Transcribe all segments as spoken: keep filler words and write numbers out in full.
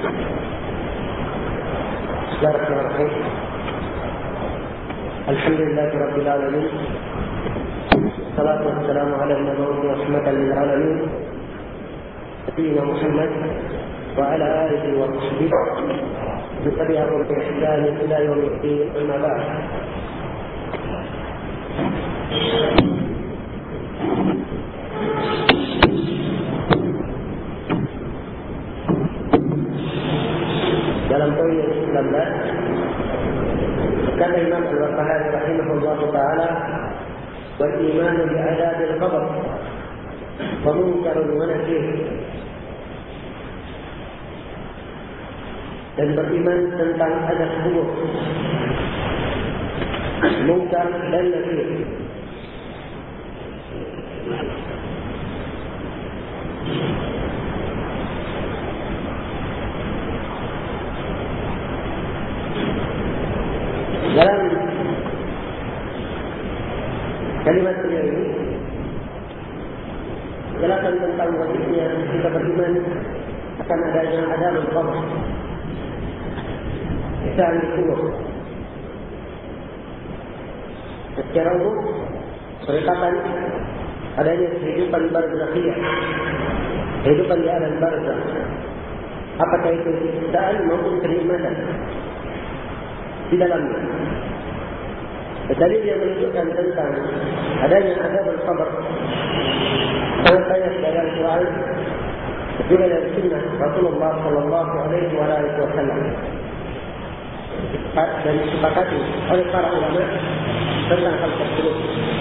Bismillahirrahmanirrahim. Alhamdulillahirabbil alamin. Salatu wassalamu ala nabiyyina rahmatan lil alamin. Nabiyyina Muhammad wa ala alihi wa sahbihi wa tabi'ahum bi ihsan ila yaumil din. Amma ba'd. Dalam poin yang sembilan belas, kata Imam Al-Barbahari rahimahullah taala, wal iman bi adabil qabr wa munkarun wa nakir, dan beriman tentang azab kubur, munkar dan nakir. Dalam kalimat ini jelaskan tentang wajibnya kita beriman akan adanya azabul qabr, siksaan di kubur. Secara umum perkataan adanya kehidupan barzakhiyah, kehidupan di alam barzakh, apakah itu siksaan maupun kenikmatan di dalamnya. Dalil yang menunjukkan tentang adanya azabul qabr sangat banyak dari Al-Quran juga dari Sunnah Rasulullah Sallallahu Alaihi Wasallam, dan disepakati oleh para ulama tentang hal tersebut.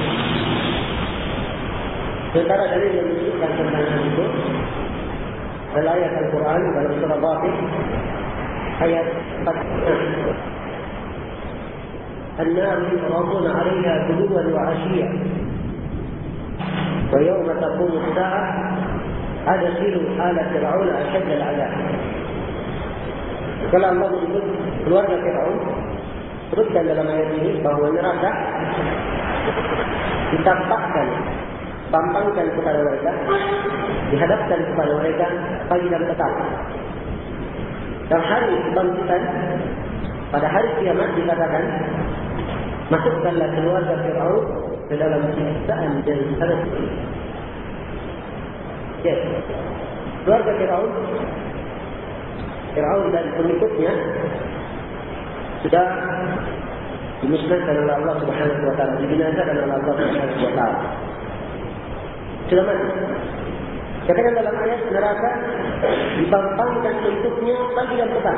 Sementara dalil yang menunjukkan tentang hal itu adalah ayat Al-Quran dalam surah Ghafir ayat empat. النار يعرضون عليها غدوا وعشيا ويوم تقوم الساعة أدخلوا آل فرعون أشد العذاب. Kalau Allah menyebut keluarga Fir'aun, sebutkan dalam ayat ini bahawa neraka ditampakkan, tampangkan kepada mereka, dihadapkan kepada mereka pagi dan petang. Dan hari kebangkitan pada hari kiamat dikatakan, masukkanlah keluarga Fir'aun ke dalam siksaan dan sangat pedih. Yes. Keluarga Fir'aun, Fir'aun dan pengikutnya sudah dimusnahkan oleh Allah Subhanahu wa taala, dibinasakan oleh Allah Subhanahu wa taala. Sudah mati. Katakan dalam ayat neraka dipampangkan untuknya pagi dan petang.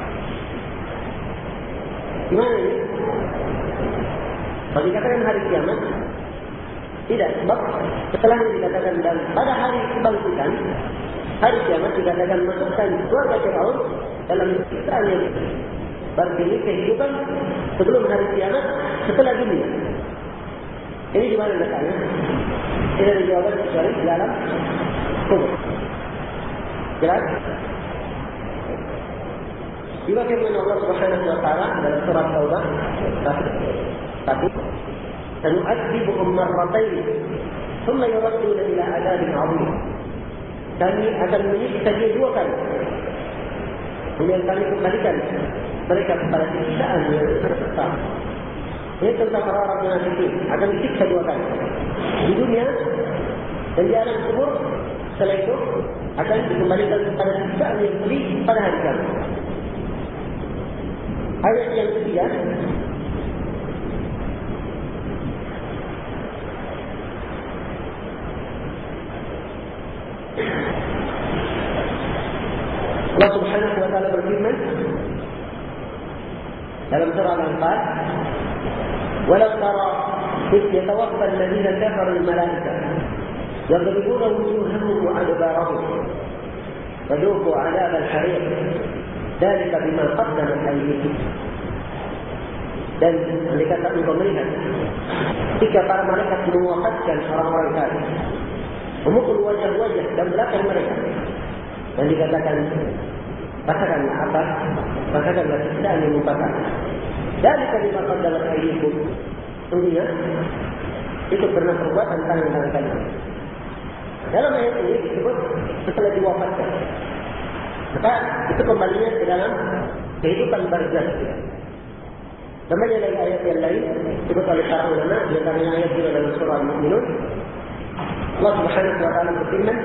Gimana ini? Kalau dikatakan hari kiamat, tidak, sebab setelah ini dikatakan dan pada hari kebangkitan, hari kiamat dikatakan masukkan keluarga Fir'aun dalam siksaan yang berarti kehidupan sebelum hari kiamat, setelah dunia. Ini di mana letaknya? Tidak dijawab kecuali di dalam kubur. Jelas? Juga firman Allah Subhanahu wa taala dalam surah Taubah satu, "Sanu'adzibuhum marratayn, thumma yuradduna ila 'adzabin 'adzim." Kami akan menyiksa dia dua kali. Kemudian kami kembalikan mereka kepada siksaan yang besar. Ini tentang orang-orang munafikin akan disiksa dua kali. Di dunia dan di alam kubur. Setelah itu akan dikembalikan kepada siksaan yang pedih pada hari kiamat. Ayat yang ketiga, Allah Subhanahu wa taala berfirman dalam surah Al-Anfal, "Walau tara idh yatawaffa alladhina kafaru al-malaa'ikah yadribuna wujuhahum wa adbarahum fadhuqu 'adab al-hariq dzalika bima qaddamat aydikum." Dan mereka tak engkau melihat ketika para malaikat mewafatkan orang-orang kafir, memukul wajah-wajah dan belakang mereka, dan dikatakan, rasakanlah apa? Rasakanlah siksaan yang membakar. Dzalika bima qaddamat aydikum. Sungguhnya itu pernah perbuatan tangan-tangan kalian. Dalam ayat ini disebut setelah diwafatkan. Maka itu kembalinya ke dalam kehidupan barzakh. Namanya dari ayat yang lain disebut oleh para ulama, di antaranya ayat juga dalam surah Al-Mu'minun. Allah Subhanahu wa taala berfirman,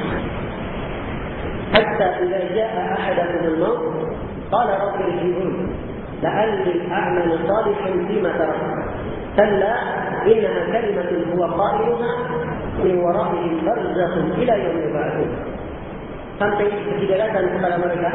"Hatta idza jaa ahadakum al-maut, qala rabbi irji'un, la'alli a'malu salihan fima taraktu." Kalla innaha kalimatun huwa qailuha min wara'ihim barzakhun ila yaumi yub'atsun. Sampai ketika datang kepada mereka,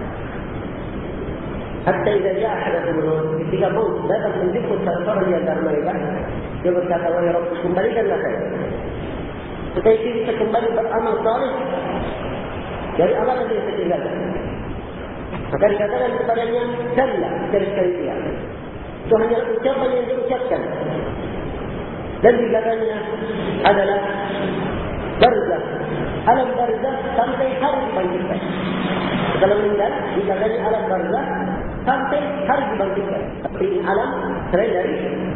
hatta idza jaa ahadakum al-maut, ketika maut datang menjemput salah seorang di antara mereka, dia berkata, wahai Rabb, kembalikanlah saya supaya saya bisa kembali beramal saleh dari amal yang saya tinggalkan. Maka dikatakan kepadanya, kalla, sekali-sekali tidak. Itu hanya ucapan yang diucapkan. Dan dikatakannya adalah barzakh. Alam barzakh sampai hari dibangkitkan. Kalau meninggal, dikatakannya alam barzakh sampai hari dibangkitkan. Tapi ini alam selain dari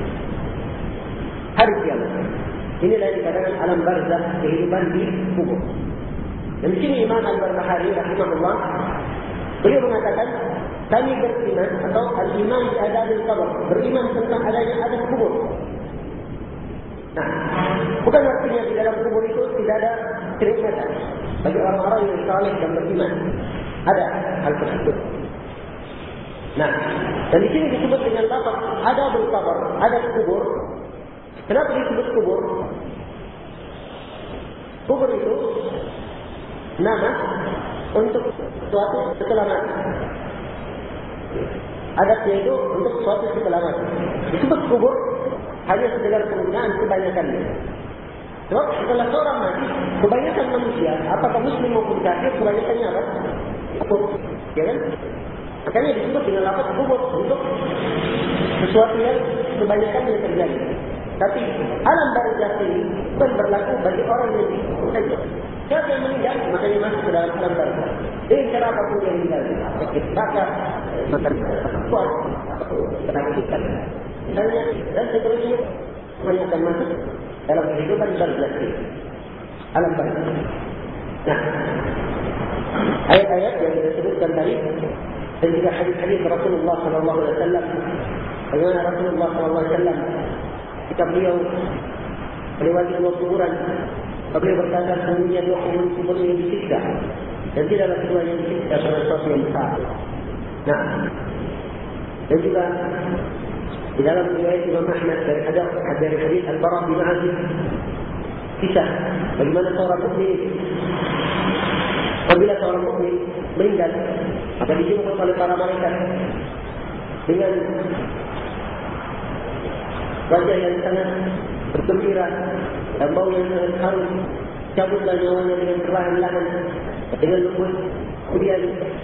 hari kiamat. Inilah yang dikatakan alam barzakh, kehidupan di kubur. Dan di sini Imam Al-Barbahari rahimahullah, beliau mengatakan, kami beriman atau al-iman di adab al-qabr, beriman tentang adanya adab kubur. Nah, bukan artinya di dalam kubur itu tidak ada kenikmatan bagi orang-orang yang saleh dan beriman. Ada hal tersebut. Nah, dan di sini disebut dengan lafaz adab al-qabr, adab kubur. Kenapa disebut kubur? Kubur itu nama untuk suatu setelah mati. Adabnya itu untuk suatu setelah mati. Disebut kubur hanya sekedar penggunaan kebanyakannya. Sebab setelah seorang mati, kebanyakan manusia, apakah muslim maupun kafir, kebanyakannya apa? Kubur. Ya kan? Makanya disebut dengan lafaz kubur untuk sesuatu yang kebanyakannya terjadi. Tapi alam barzakh ini bukan berlaku bagi orang yang dikubur saja. Siapa yang meninggal, makanya masuk ke dalam alam barzakh. Dengan cara apapun yang meninggal, sakit bakar, makan kuat, penakitan, misalnya, dan seterusnya, semuanya akan masuk dalam kehidupan barzakh ini. Alam barzakh. Nah, ayat-ayat yang kita sebutkan tadi, dan juga hadis-hadis Rasulullah sallallahu alaihi wasallam, bagaimana Rasulullah sallallahu alaihi wasallam ketika beliau melewati dua kuburan, beliau berkata, sesungguhnya dua kubur yang disiksa, dan tidaklah kedua yang disiksa pada sesuatu yang besar. Nah, dan juga di dalam riwayat Imam Ahmad dari hadis dari hadis Al-Bara bin Azib, kisah bagaimana seorang mukmin, apabila seorang mukmin meninggal, maka dijemput oleh para malaikat dengan wajah yang sangat bergembira dan bau yang sangat harum, cabutlah nyawanya dengan perlahan-lahan, dengan lembut. Kemudian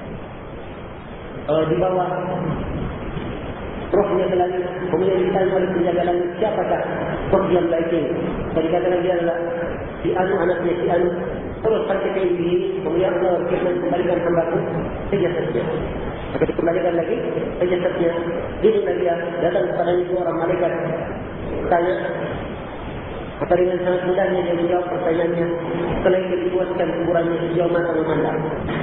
uh, dibawa rohnya ke langit, kemudian ditanya oleh penjaga langit, siapakah roh yang baik ini? Tadi katakan dia adalah si Anu, anaknya si Anu. Terus sampai ke ini, kemudian Allah berfirman, kembalikan hambaku sejasadnya. Maka dikembalikan lagi sejasadnya. Dirinya dia datang kepada itu orang malaikat, tanya. Maka dengan sangat mudahnya dia menjawab pertanyaannya. Setelah itu dibuatkan kuburannya sejauh mata memandang,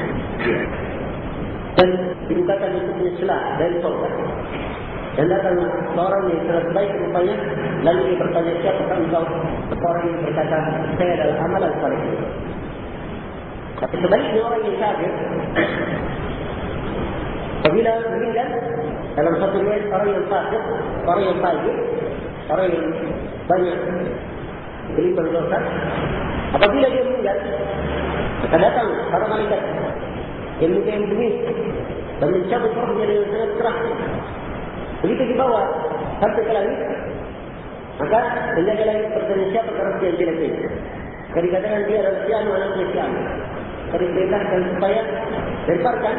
dan dibukakan untuknya celah dari surga. Dan datang seorang yang sangat baik rupanya, lalu dia bertanya, siapakah engkau? Seorang yang berkata, saya adalah amalan saleh. Tapi sebaliknya orang yang kafir, apabila meninggal, dalam satu riwayat orang yang fasik, orang yang fajir, orang yang banyak berlimpah dosa, apabila dia meninggal, maka datang para malaikat yang mungkin demi dan mencabut rohnya dengan sangat keras. Begitu dibawa sampai ke langit, maka penjaga langit bertanya, siapa roh yang jelek ini? Maka dikatakan dia adalah si Anu, anaknya si Anu. Maka diperintahkan supaya lemparkan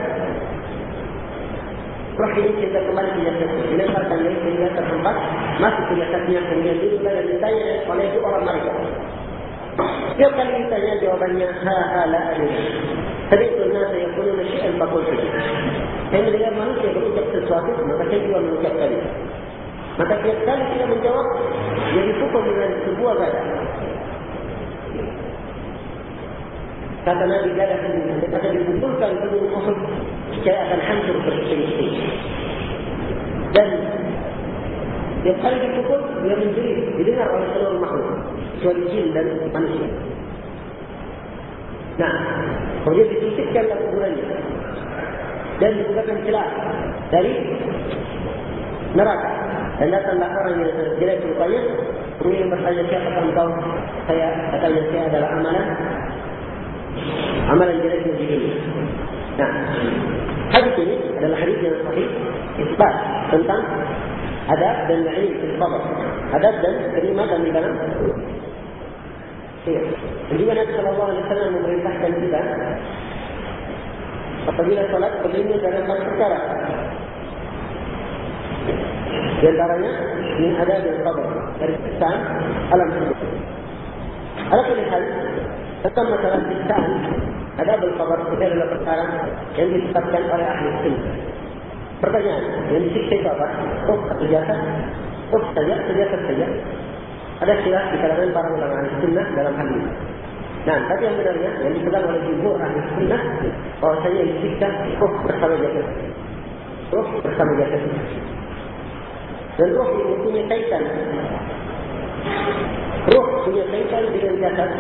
roh ini kita kembali ke jasadnya, dilemparkan dari sehingga terhempas masuk ke jasadnya, kemudian duduklah dan ditanya oleh itu orang mereka. Setiap kali ditanya jawabannya ha ha la adri. Tadi itu nasa yang punya masyian bakul saja. Saya mendengar manusia berucap sesuatu, maka saya juga mengucapkan itu. Maka setiap kali kita menjawab, dia dipukul dengan sebuah gada. kata Nabi tidak ada sendiri, kata dikumpulkan gunung Uhud, saya akan hancur bersih-bersih. Dan setiap kali dipukul, dia menjerit, didengar oleh seluruh makhluk, kecuali jin dan manusia. Nah, kemudian disisipkanlah kuburannya dan dibukakan celah dari neraka. Dan datanglah orang yang jelek rupanya, kemudian bertanya, siapa engkau? Saya katanya, saya adalah amalan amalan jelek yang begini. Nah, hadis ini adalah hadis yang sahih, isbat tentang adab dan na'im fil qabr. Adab dan kenikmatan di dalam. Jadi Nabi sallallahu alaihi wasallam memerintahkan kita apabila salat berdiri dalam empat perkara. Di antaranya min adab al-qabr, dari siksaan alam kubur. Ala kulli hal, tentang masalah siksaan adab al-qabr itu adalah perkara yang ditetapkan oleh ahli sunnah. Pertanyaan, yang disiksa itu apa? Oh, satu jasad? Oh, saja, sejasad saja. Ada khilaf di kalangan para ulama ahli sunnah dalam hal ini. Nah, tapi yang benarnya yang dipegang oleh jumhur ahli sunnah, bahwasanya yang disiksa oh bersama jasad, oh bersama jasad. Dan roh ini punya kaitan. Roh punya kaitan dengan jasad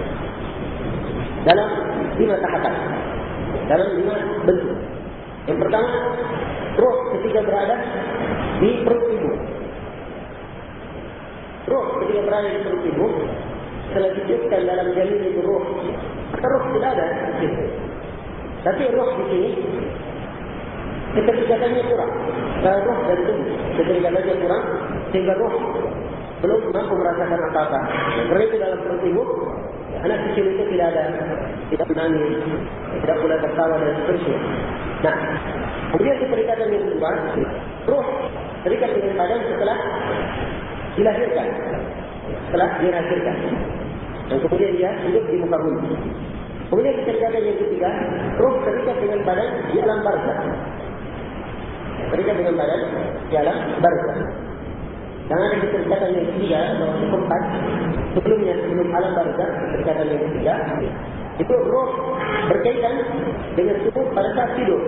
dalam lima tahapan, dalam lima bentuk. Yang pertama, roh ketika berada di perut ibu. Roh ketika berada di perut ibu, setelah diciptakan dalam janin itu roh, maka roh tidak ada di situ. Tapi roh di sini keterikatannya kurang. Kalau roh dan tubuh keterikatannya kurang, sehingga roh belum mampu merasakan apa-apa. Karena itu dalam perut ibu, anak kecil itu tidak ada, tidak menangis, tidak pula tertawa dan seterusnya. Nah, kemudian keterikatan yang kedua, roh terikat dengan badan setelah dilahirkan, setelah dilahirkan, dan kemudian dia hidup di muka bumi. Kemudian keterikatan yang ketiga, roh terikat dengan badan di alam barzakh. Terikat dengan badan di alam barzakh. Dan ada keterikatan yang ketiga, atau keempat, sebelumnya sebelum alam barzakh, keterikatan yang ketiga, itu roh berkaitan dengan tubuh pada saat tidur.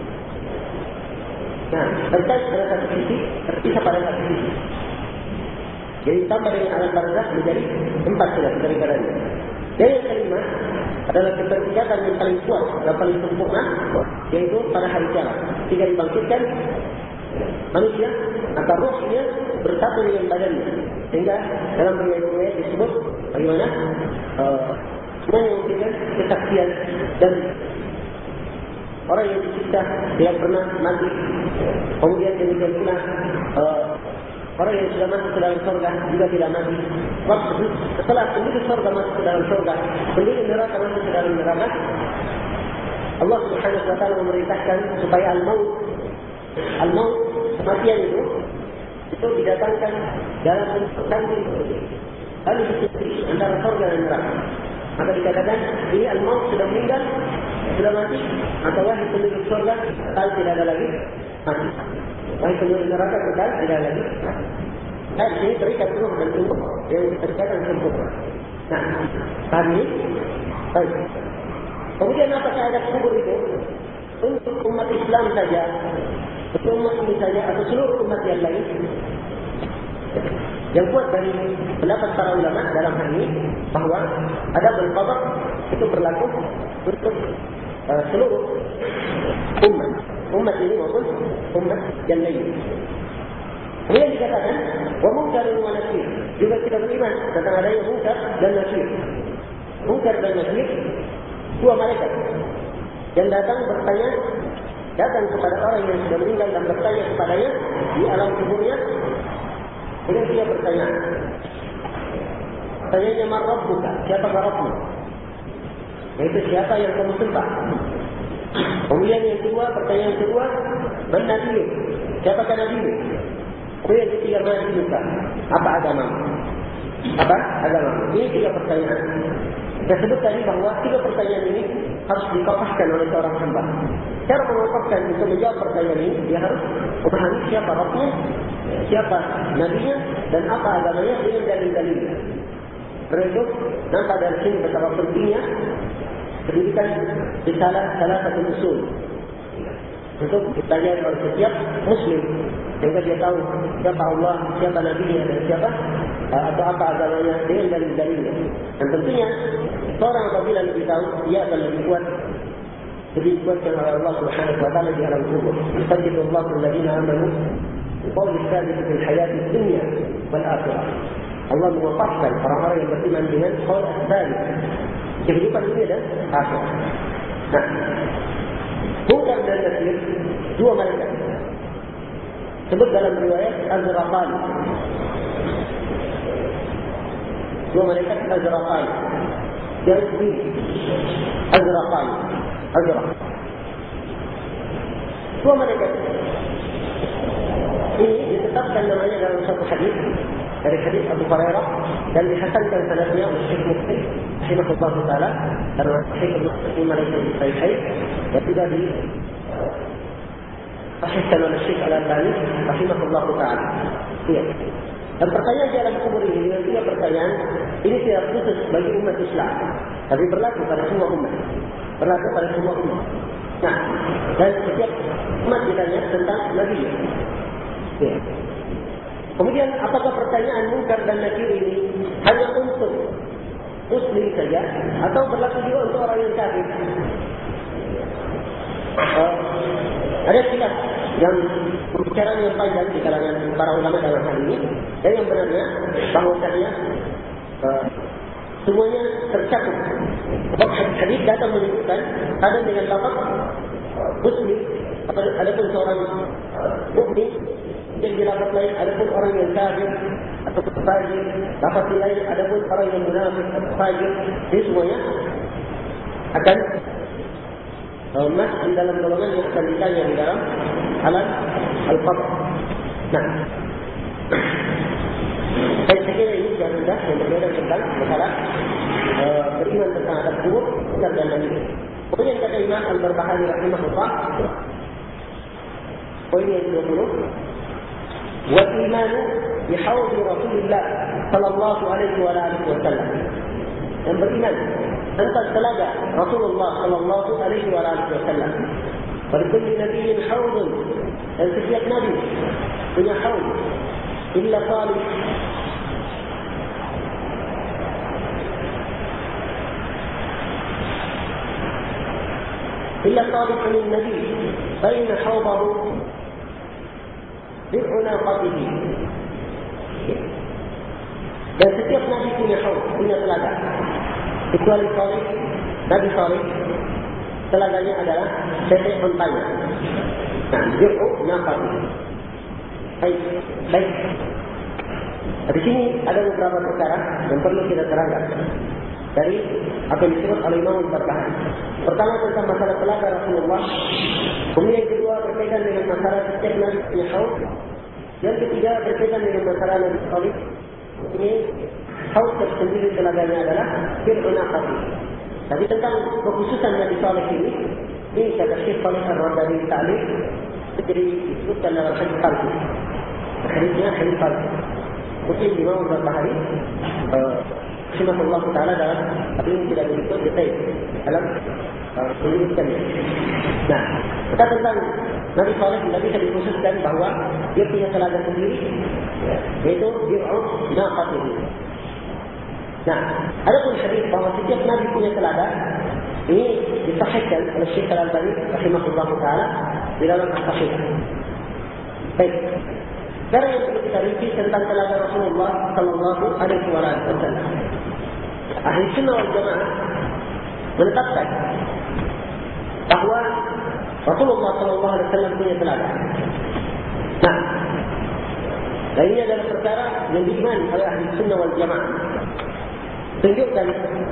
Nah, terkait pada satu sisi, terpisah pada satu sisi. Jadi tambah dengan alam barzakh menjadi empat sudah keterikatannya. Dan yang kelima adalah keterikatan yang paling kuat dan paling sempurna, yaitu pada hari kiamat. Ketika dibangkitkan manusia, maka rohnya bersatu dengan badannya. Sehingga dalam riwayat-riwayat disebut bagaimana uh, semua yang memberikan kesaksian dan orang yang disiksa tidak pernah mati. Kemudian demikian pula uh, orang yang sudah masuk ke dalam surga juga tidak mati. Waktu setelah penduduk surga masuk ke dalam surga, penduduk neraka masuk ke dalam neraka, Allah Subhanahu wa taala memerintahkan supaya al-maut, al-maut kematian itu itu didatangkan dalam bentuk kambing, lalu disisipkan antara surga dan neraka. Maka dikatakan ini al-maut sudah meninggal, sudah mati, maka wahai penduduk surga kekal tidak ada lagi mati. Wahai penduduk neraka kekal tidak ada lagi mati. Nah, ini terikat roh dan tubuh yang dikatakan sempurna. Nah, paham ini? Baik. Kemudian apakah ada kubur itu untuk umat Islam saja, untuk umat ini saja, atau seluruh umat yang lain? Yang kuat dari pendapat para ulama dalam hal ini bahawa adabul qabr itu berlaku untuk uh, seluruh umat, umat ini maupun umat yang lain. Kemudian dikatakan wa munkar wa nakir, juga kita beriman tentang adanya munkar dan nakir. Munkar dan nakir dua malaikat yang datang bertanya, datang kepada orang yang sudah meninggal dan bertanya kepadanya di alam kuburnya. Kemudian dia bertanya, tanyanya man rabbuka, siapa Rabbmu? Yaitu siapa yang kamu sembah. Kemudian yang kedua, pertanyaan kedua, man nabiyyu, siapakah nabimu? Kemudian ketiga, man dinuka, apa agamamu? Apa agamamu? Ini tiga pertanyaan. Saya sebut tadi bahawa tiga pertanyaan ini harus dikopahkan oleh seorang hamba. Cara mengopahkan untuk menjawab pertanyaan ini, dia harus memahami siapa Rabbnya, siapa nabinya, dan apa agamanya dengan dalil-dalilnya. Karena itu, nampak dari sini betapa pentingnya pendidikan di salah salah satu usul untuk dipelajari oleh setiap Muslim, sehingga dia tahu siapa Allah, siapa Nabi-Nya, dan siapa uh, atau apa agamanya dengan dalil-dalilnya. Dan tentunya seorang apabila lebih tahu, dia akan lebih kuat, lebih kuatkan oleh Allah Subhanahu Wa Taala di alam kubur. Yusabbitu-Allahu alladziina aamanu biqawli tsabit fil hayati dunya wal akhirah. Allah mewafatkan orang-orang yang beriman dengan qaul tsabit kehidupan dunia dan akhirat. Nah, Munkar dan Nakir, dua malaikat. Sebut dalam riwayat Azraqani. Dua malaikat Azraqani. Jadi Azraqani. Azraq. Dua malaikat. Ini ditetapkan namanya dalam satu hadis dari hadis Abu Hurairah dan dihasankan sanadnya oleh Syekh Muslim rahimahullah taala karena Syekh Muslim malaikat di Sahih dan tidak di sahihkan oleh Syekh Al-Albani rahimahullah taala. Ya. Dan pertanyaan di alam kubur ini dengan tiga pertanyaan ini tidak khusus bagi umat Islam, tapi berlaku pada semua umat. Berlaku pada semua umat. Nah, dan setiap umat ditanya tentang Nabi. Ya. Kemudian apakah pertanyaan Munkar dan Nakir ini hanya untuk Muslim saja atau berlaku juga untuk orang yang kafir? Uh, ada khilaf yang pembicaraan yang panjang di kalangan para ulama dalam hal ini, dan yang benarnya bahwasanya uh, semuanya tercakup. Sebab hadis datang menunjukkan ada dengan lafaz uh, Muslim, adapun seorang uh, mukmin. Yang di lafaz lain ada pun orang yang kafir atau fajir, lafaz lain ada pun orang yang munafik atau fajir. Ini semuanya akan masuk di dalam golongan yang akan ditanya di dalam alam al-qabr. Nah, saya kira ini yang sudah yang berbeda tentang masalah uh, beriman tentang adab kubur dan lain-lain. Kemudian kata Imam Al-Barbahari rahimahullah, poin yang dua puluh. والإيمان بحوض رسول الله صلى الله عليه وآله وسلم. Yang beriman tentang telaga Rasulullah sallallahu alaihi wa alihi wasallam. Berkulli nabiyyin haudun, dan setiap nabi punya haud. Illa Salih, illa Salih min nabi baina haudahu bi'unaqatihi. Dan setiap nabi punya haud, punya telaga. Kecuali Salih, Nabi Salih, telaganya adalah tetek ontanya. Nah, bi'unaqatihi. Baik, baik. Di sini ada beberapa perkara yang perlu kita terangkan dari apa yang disebut oleh Imam Al-Barbahari. Pertama tentang masalah telaga Rasulullah. Kemudian yang kedua berkaitan dengan masalah setiap nabi punya haud. Yang ketiga berkaitan dengan masalah Nabi Salih. Ini haud tersendiri telaganya adalah bi'unaqati. Tapi tentang kekhususan Nabi Salih ini, ini kata Syekh Salih Ar-Radari Ta'lim, jadi disebutkan dalam hadis palsu. Hadisnya hadis palsu. Mungkin Imam Al-Barbahari rahimahullah taala dalam tapi ini tidak begitu detail dalam menyebutkannya. Nah, kita tentang Nabi Saleh tidak bisa dikhususkan bahawa dia punya telaga sendiri, yaitu bi'unaqatihi. Nah, ada pun hadis bahawa setiap Nabi punya telaga. Ini disahihkan oleh Syekh Al-Albani rahimahullah taala di dalam As-Sahih. Baik. Sekarang yang perlu kita rinci tentang telaga Rasulullah sallallahu alaihi wasallam. Ahli Sunnah wal Jamaah menetapkan bahawa Rasulullah sallallahu alaihi wasallam punya telaga. Nah, dan ini adalah perkara yang diimani oleh Ahli Sunnah wal Jamaah. Tunjukkan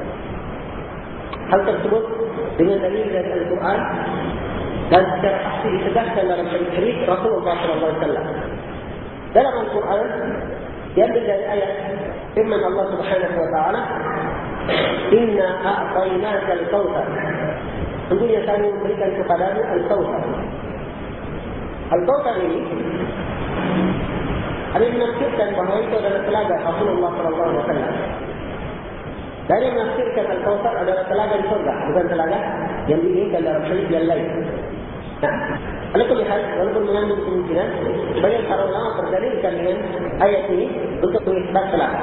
hal tersebut dengan dalil dari Al-Quran dan secara pasti ditegaskan dalam hadis Rasulullah sallallahu alaihi wasallam. Dalam Al-Quran diambil dari ayat firman Allah Subhanahu wa taala, "Inna a'tainaka al-kautsar." Sungguhnya kami memberikan kepadamu al-kautsar. Al-kautsar ini ada yang menafsirkan bahawa itu adalah telaga Rasulullah sallallahu alaihi wasallam. Dari menafsirkan Al-Kautsar adalah telaga di surga, bukan telaga yang diinginkan dalam hadis yang lain. Nah, ala kulli hal, walaupun mengandung kemungkinan, sebagian para ulama berdalilkan dengan ayat ini untuk mengisbat telaga.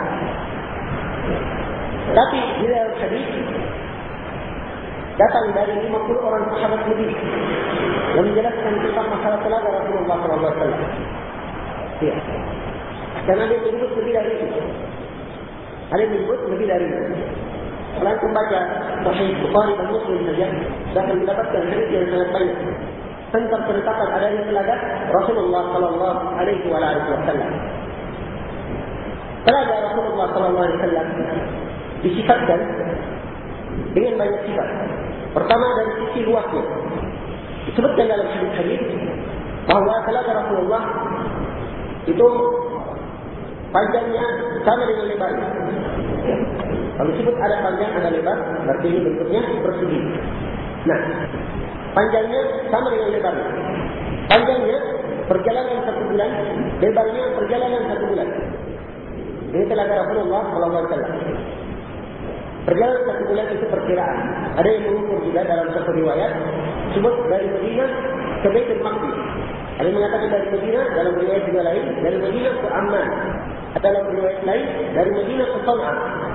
Tapi di dalam hadis datang dari lima puluh orang sahabat lebih yang menjelaskan tentang masalah telaga Rasulullah sallallahu alaihi wasallam. Ya. Karena dia menyebut lebih dari itu. Ada yang menyebut lebih dari itu. Kalau kita baca Sahih Bukhari dan Muslim saja, akan mendapatkan hadis yang sangat banyak tentang penetapan adanya telaga Rasulullah sallallahu alaihi wasallam. Telaga Rasulullah sallallahu alaihi wasallam disifatkan dengan banyak sifat. Pertama dari sisi luasnya. Disebutkan dalam hadis-hadis bahawa telaga Rasulullah itu panjangnya sama dengan lebarnya. Ya. Kalau disebut ada panjang, ada lebar, berarti ini bentuknya persegi. Nah, panjangnya sama dengan lebarnya. Panjangnya perjalanan satu bulan, lebarnya perjalanan satu bulan. Ini telaga Rasulullah sallallahu alaihi wasallam. Perjalanan satu bulan itu perkiraan. Ada yang mengukur juga dalam satu riwayat sebut dari Madinah ke Baitul Maqdis. Ada yang mengatakan dari Madinah, dalam riwayat juga lain dari Madinah ke Amman. Atau dalam riwayat lain dari Madinah ke Sana'a.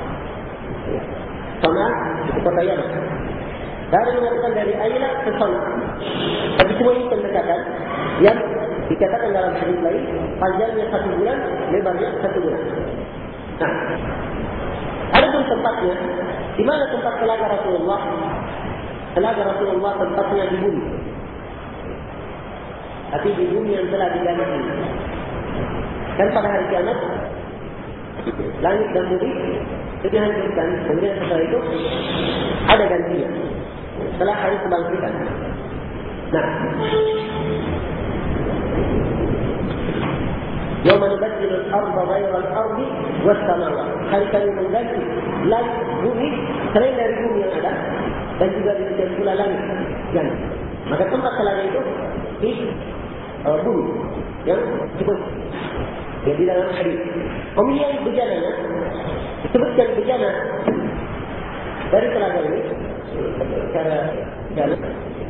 Sana'a itu kota Yaman. Dari mengatakan dari Aila ke Sana'a. Tapi semua ini pendekatan yang dikatakan dalam hadis lain panjangnya satu bulan, lebarnya satu bulan. Nah, ada pun tempatnya, di mana tempat telaga Rasulullah? Telaga Rasulullah tempatnya di bumi. Tapi di bumi yang telah diganti. Dan pada hari kiamat, langit dan bumi itu dihancurkan. Kemudian setelah itu ada gantinya. Setelah hari kebangkitan. Nah, Yawma nubaddilu al-ardha ghayra al-ardi was-samawat. Hari kami mengganti langit bumi selain dari bumi yang ada dan juga demikian pula langit. Yang maka tempat telaga itu di uh, bumi yang disebut yang di dalam hadis. Kemudian bejananya disebutkan bejana dari telaga ini secara jalan.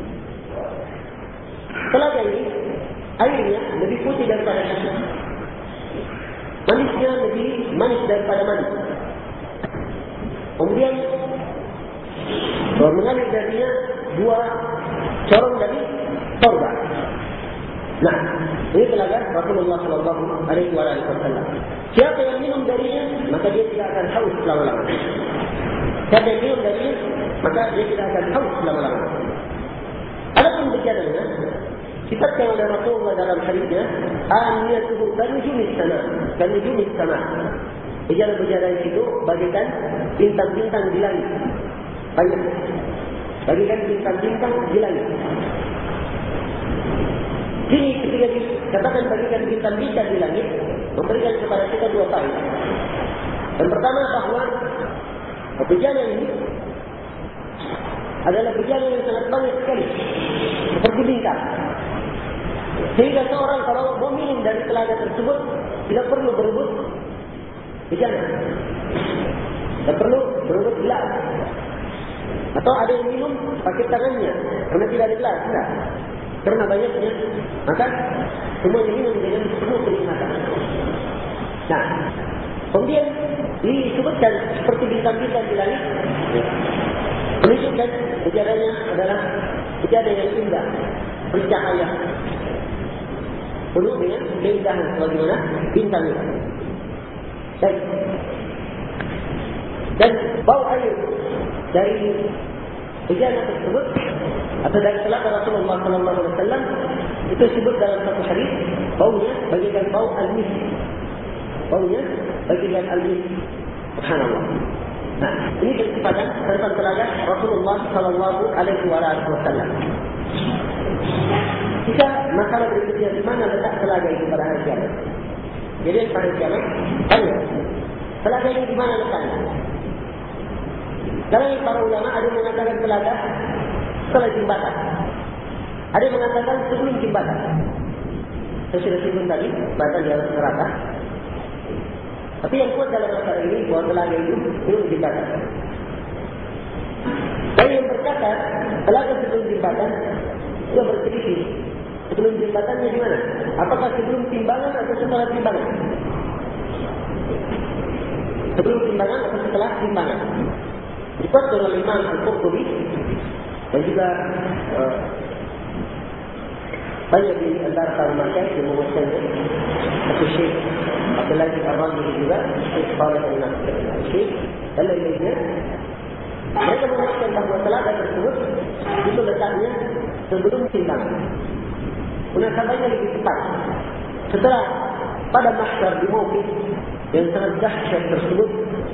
Telaga ini airnya lebih putih daripada susu. Manisnya lebih manis daripada manis. Kemudian mengalir darinya dua corong dari sorga. Nah, ini telaga Rasulullah sallallahu alaihi wasallam. Siapa yang minum darinya, maka dia tidak akan haus selama-lamanya. Siapa yang minum darinya, maka dia tidak akan haus selama-lamanya. Adapun bejananya sifatkan oleh Rasulullah dalam hadisnya, aniyatuhu kanujumis sama, kanujumis sama. Bejana-bejana itu bagikan bintang-bintang di langit. Banyak. Bagikan bintang-bintang di langit. Ini ketika dikatakan bagikan bintang-bintang di langit, memberikan kepada kita dua faedah. Yang pertama bahawa bejana ini adalah bejana yang sangat banyak sekali, seperti bintang. Sehingga seorang kalau mau minum dari telaga tersebut tidak perlu berebut bejana, tidak perlu berebut gelas, atau ada yang minum pakai tangannya karena tidak ada gelas, tidak. Karena banyaknya, maka semuanya minum dengan penuh kenikmatan. Nah, kemudian disebutkan seperti bintang-bintang di langit, menunjukkan bejananya adalah bejana yang indah, bercahaya, penuh dengan keindahan sebagaimana bintang itu. Baik. Dan bau air dari bejana tersebut atau dari telaga Rasulullah sallallahu alaihi wasallam itu disebut dalam satu hadis baunya bagaikan bau al-misk. Baunya bagaikan al-misk. Subhanallah. Nah, ini kesifatan tentang telaga Rasulullah sallallahu alaihi wasallam. Jika masalah berikutnya di mana letak telaga itu pada hari kiamat. Jadi pada hari kiamat tanya, telaga ini di mana letaknya? Karena para ulama ada yang mengatakan telaga setelah jembatan. Ada yang mengatakan sebelum jembatan. Saya sudah sebut tadi, jembatan di atas neraka. Tapi yang kuat dalam masalah ini bahwa telaga itu belum jembatan. Dan yang berkata telaga sebelum jembatan, dia berselisih. Sebelum jembatannya di mana? Apakah sebelum timbangan atau setelah timbangan? Sebelum timbangan atau setelah timbangan? Dikuat oleh Imam Al-Qurtubi dan juga uh, banyak di antara para masyarakat yang memuatkannya. Satu Syekh Abdullah bin Ar-Ramli juga, Syekh Saleh Al-Nasir, Syekh dan lain-lainnya. Mereka memuatkan bahawa telaga tersebut itu letaknya sebelum timbangan. Munasabahnya lebih tepat. Setelah pada mahsyar di mawqif yang sangat dahsyat tersebut,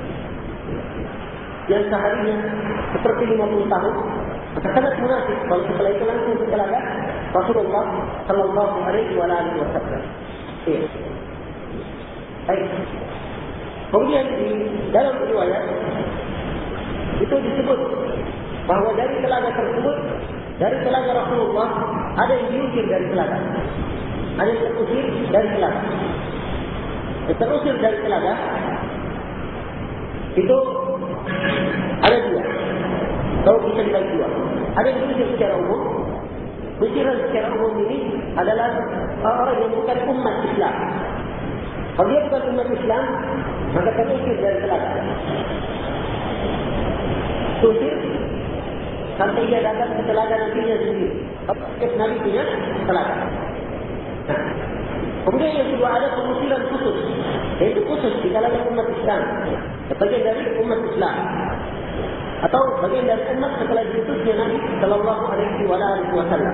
yang seharinya seperti lima puluh tahun, maka sangat munasib kalau setelah itu langsung ke telaga Rasulullah sallallahu alaihi wasallam. Iya. Baik. Kemudian di dalam riwayat itu disebut bahawa dari telaga tersebut, dari telaga Rasulullah, ada yang diusir dari telaga, ada yang terusir dari telaga. Yang terusir dari telaga itu ada dua. Kalau bisa dibagi dua, ada yang diusir secara umum. Usiran secara umum ini adalah orang yang bukan umat Islam. Kalau dia bukan umat Islam, maka terusir dari telaga. Usir sampai dia datang ke telaga nabinya sendiri. Setiap nabi punya telaga. Nah, kemudian yang kedua ada pengusiran khusus, yaitu khusus di kalangan umat Islam, bagian dari umat Islam, atau bagian dari umat setelah diutusnya Nabi Sallallahu Alaihi Wasallam.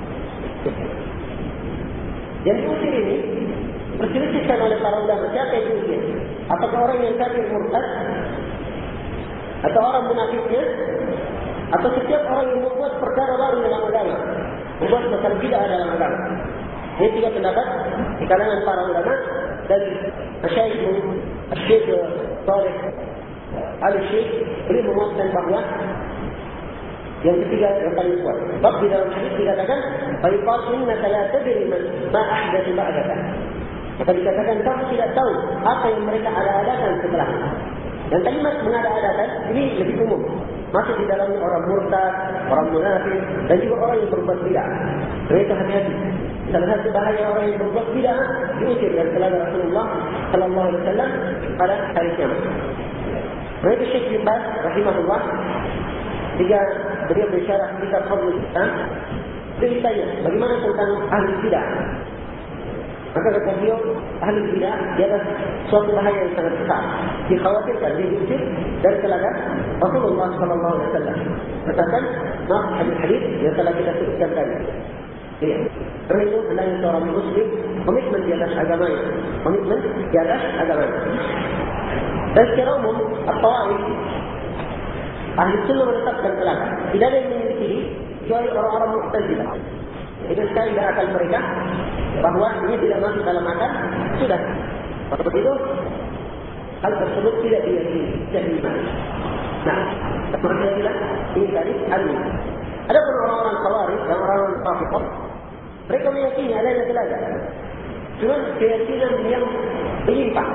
Yang diusir ini perselisihkan oleh para ulama, siapa yang diusir? Apakah orang yang kafir murtad, atau orang munafiknya, atau setiap orang yang membuat perkara baru dalam agama, membuat perkara bid'ah dalam agama? Ini tiga pendapat di kalangan para ulama. Dan Syekh Syekh Saleh Al-Syekh beliau memuatkan bahawa yang ketiga yang paling kuat. Sebab di dalam hadis dikatakan, "Faiqat innaka la tadri ma ahdathu ba'daka." Maka dikatakan kamu tidak tahu apa yang mereka ada-adakan setelah. Dan kalimat mengada-adakan ini lebih umum, masuk di dalamnya orang murtad, orang munafik, dan juga orang yang berbuat bid'ah. Mereka hati-hati. Salah satu bahaya orang yang berbuat bid'ah diusir dari telaga Rasulullah Sallallahu Alaihi Wasallam pada hari kiamat. Mereka Syekh bin Baz rahimahullah, jika beliau bersyarah kitab Fadlul Islam, dia ditanya bagaimana tentang ahli bid'ah. Maka kata beliau, ahli bid'ah adalah suatu bahaya yang sangat besar. Dikhawatirkan dia diusir dari telaga Rasulullah Sallallahu Alaihi Wasallam. Katakan, maaf hadis-hadis yang telah kita sebutkan tadi. Ya. Karena itu hendaknya seorang Muslim komitmen di atas agamanya, komitmen di atas agamanya. Dan secara umum, at-Tawaif, ahli sunnah menetapkan telaga. Tidak ada yang memiliki kecuali orang-orang Mu'tazilah. Itu sekali dari akal mereka bahawa ini tidak masuk dalam akal, sudah. Seperti itu, hal tersebut tidak diyakini, tidak diimani. Nah, seperti yang bilang, ini tadi adil. Ada pun orang-orang Khawarij dan orang-orang Rafiqah, mereka meyakini adanya telaga. Cuma keyakinan yang menyimpang.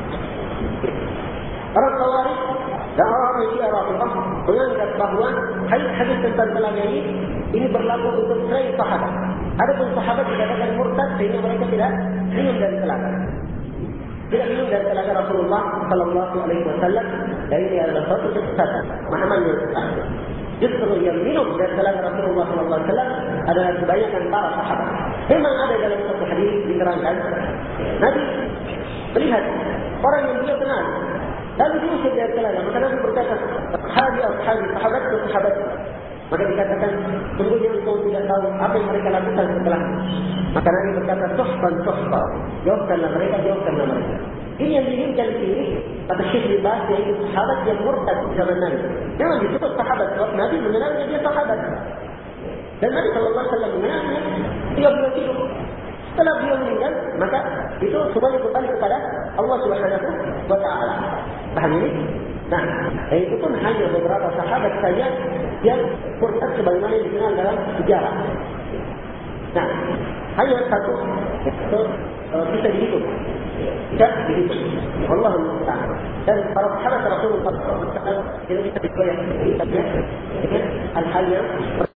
Orang Khawarij dan orang-orang Syiah Rafiqah menganggap bahawa hadis tentang telaga ini ini berlaku untuk selain sahabat. Ada pun sahabat dikatakan murtad sehingga mereka tidak minum dari telaga. Tidak minum dari telaga Rasulullah Sallallahu Alaihi Wasallam. Dan ini adalah suatu kesesatan. Mahaman yang sesat. Justru yang minum dari telaga Rasulullah Sallallahu Alaihi Wasallam adalah kebanyakan para sahabat. Memang ada dalam satu hadis diterangkan, Nabi melihat orang yang dia kenal lalu diusir dari telaga. Maka Nabi berkata, "Ashabi, ashabi, sahabat dan sahabat." Maka dikatakan, sungguhnya engkau tidak tahu apa yang mereka lakukan setelah. Maka Nabi berkata, "Suhban, suhban." Jawabkanlah mereka, jawabkanlah mereka. Ini yang diinginkan di sini kata Syekh bin Baz, yaitu sahabat yang murtad di zaman Nabi. Memang disebut sahabat sebab Nabi mengenalnya dia sahabat. Dan Nabi Sallallahu Alaihi Wasallam mengenalnya tiga bulan hidup. Setelah beliau meninggal, maka itu semuanya kembali kepada Allah Subhanahu Wa Taala. Paham ini? Nah, itu pun hanya beberapa sahabat saja yang murtad sebagaimana yang dikenal dalam sejarah. Nah, hanya satu itu uh, bisa dihitung. Tidak begitu. Allah Musta'an. Dan para sahabat Rasulullah sallallahu alaihi wasallam itu kita digoyah dengan hal-hal yang